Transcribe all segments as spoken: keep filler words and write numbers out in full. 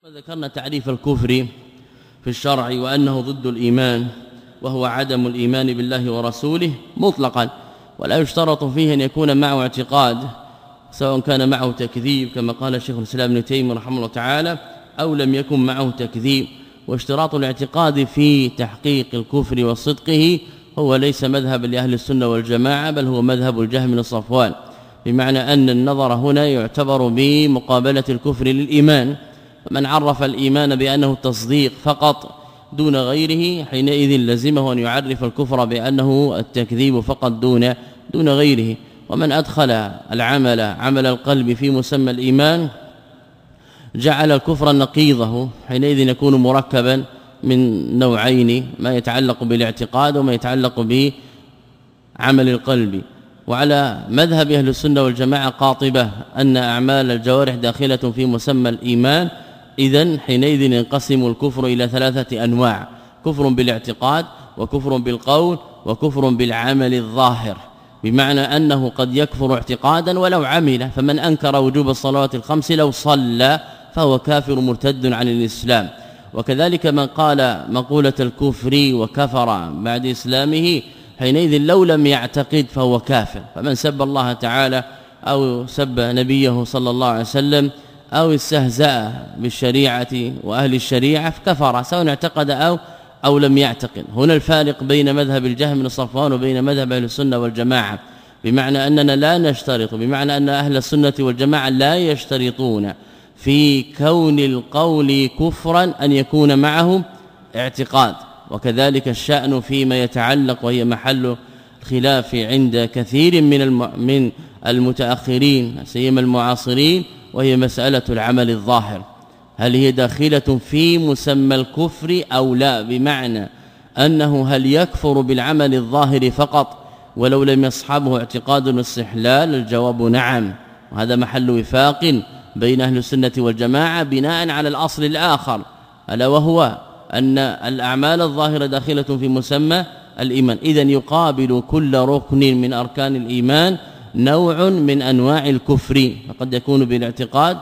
ذكرنا تعريف الكفر في الشرع وأنه ضد الإيمان وهو عدم الإيمان بالله ورسوله مطلقا، ولا يشترط فيه أن يكون معه اعتقاد سواء كان معه تكذيب كما قال شيخ الإسلام ابن تيمية رحمه الله تعالى أو لم يكن معه تكذيب. واشتراط الاعتقاد في تحقيق الكفر وصدقه هو ليس مذهب لأهل السنة والجماعة، بل هو مذهب الجهم بن صفوان، بمعنى أن النظر هنا يعتبر بمقابلة الكفر للإيمان. فمن عرف الإيمان بأنه التصديق فقط دون غيره حينئذ لزمه أن يعرف الكفر بأنه التكذيب فقط دون دون غيره. ومن أدخل العمل عمل القلب في مسمى الإيمان جعل الكفر نقيضه، حينئذ يكون مركبا من نوعين، ما يتعلق بالاعتقاد وما يتعلق بعمل القلب. وعلى مذهب أهل السنة والجماعة قاطبة أن أعمال الجوارح داخلة في مسمى الإيمان، إذن حينئذ ينقسم الكفر إلى ثلاثة أنواع: كفر بالاعتقاد وكفر بالقول وكفر بالعمل الظاهر، بمعنى أنه قد يكفر اعتقادا ولو عمل. فمن أنكر وجوب الصلوات الخمس لو صلى فهو كافر مرتد عن الإسلام. وكذلك من قال مقولة الكفر وكفر بعد إسلامه حينئذ لو لم يعتقد فهو كافر. فمن سب الله تعالى أو سب نبيه صلى الله عليه وسلم أو استهزأ بالشريعة وأهل الشريعة فكفر سواء اعتقد أو أو لم يعتقد. هنا الفارق بين مذهب الجهم بن صفوان وبين مذهب أهل السنة والجماعة، بمعنى أننا لا نشترط، بمعنى أن أهل السنة والجماعة لا يشترطون في كون القول كفرا أن يكون معه اعتقاد. وكذلك الشأن فيما يتعلق وهي محل الخلاف عند كثير من من المتأخرين سيما المعاصرين، وهي مسألة العمل الظاهر، هل هي داخلة في مسمى الكفر أو لا؟ بمعنى أنه هل يكفر بالعمل الظاهر فقط ولو لم يصحبه اعتقاد واستحلال؟ الجواب نعم. وهذا محل وفاق بين أهل السنة والجماعة بناء على الأصل الآخر، ألا وهو أن الأعمال الظاهرة داخلة في مسمى الإيمان. إذن يقابل كل ركن من أركان الإيمان نوع من أنواع الكفر، فقد يكون بالاعتقاد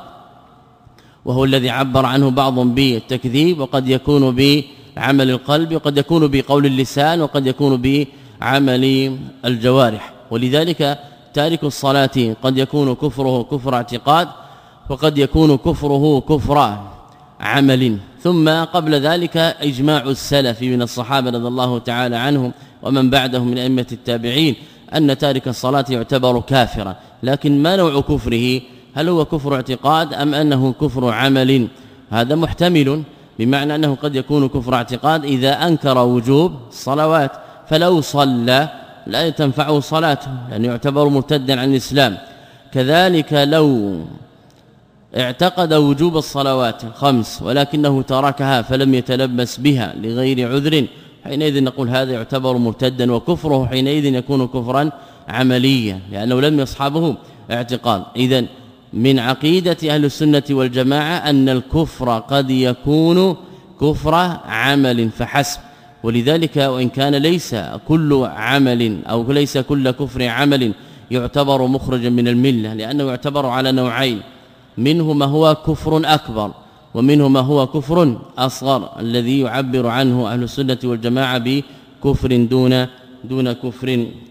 وهو الذي عبر عنه بعض بالتكذيب، وقد يكون بعمل القلب، وقد يكون بقول اللسان، وقد يكون بعمل الجوارح. ولذلك تارك الصلاة قد يكون كفره كفر اعتقاد، وقد يكون كفره كفر عمل. ثم قبل ذلك إجماع السلف من الصحابة رضي الله تعالى عنهم ومن بعدهم من أئمة التابعين أن تارك الصلاة يعتبر كافرا. لكن ما نوع كفره؟ هل هو كفر اعتقاد أم أنه كفر عمل؟ هذا محتمل، بمعنى أنه قد يكون كفر اعتقاد إذا أنكر وجوب الصلوات، فلو صلى لا تنفعه صلاته لأنه يعتبر مرتدا عن الإسلام. كذلك لو اعتقد وجوب الصلوات الخمس ولكنه تركها فلم يتلبس بها لغير عذر، حينئذ نقول هذا يعتبر مرتدا، وكفره حينئذ يكون كفرا عمليا لأنه لم يصحبه اعتقاد. إذن من عقيدة أهل السنة والجماعة أن الكفر قد يكون كفر عمل فحسب. ولذلك وإن كان ليس كل عمل أو ليس كل كفر عمل يعتبر مخرجا من الملة، لأنه يعتبر على نوعين: منه ما هو كفر أكبر ومنه ما هو كفر أصغر، الذي يعبر عنه أهل السنة والجماعة بكفر دون دون كفر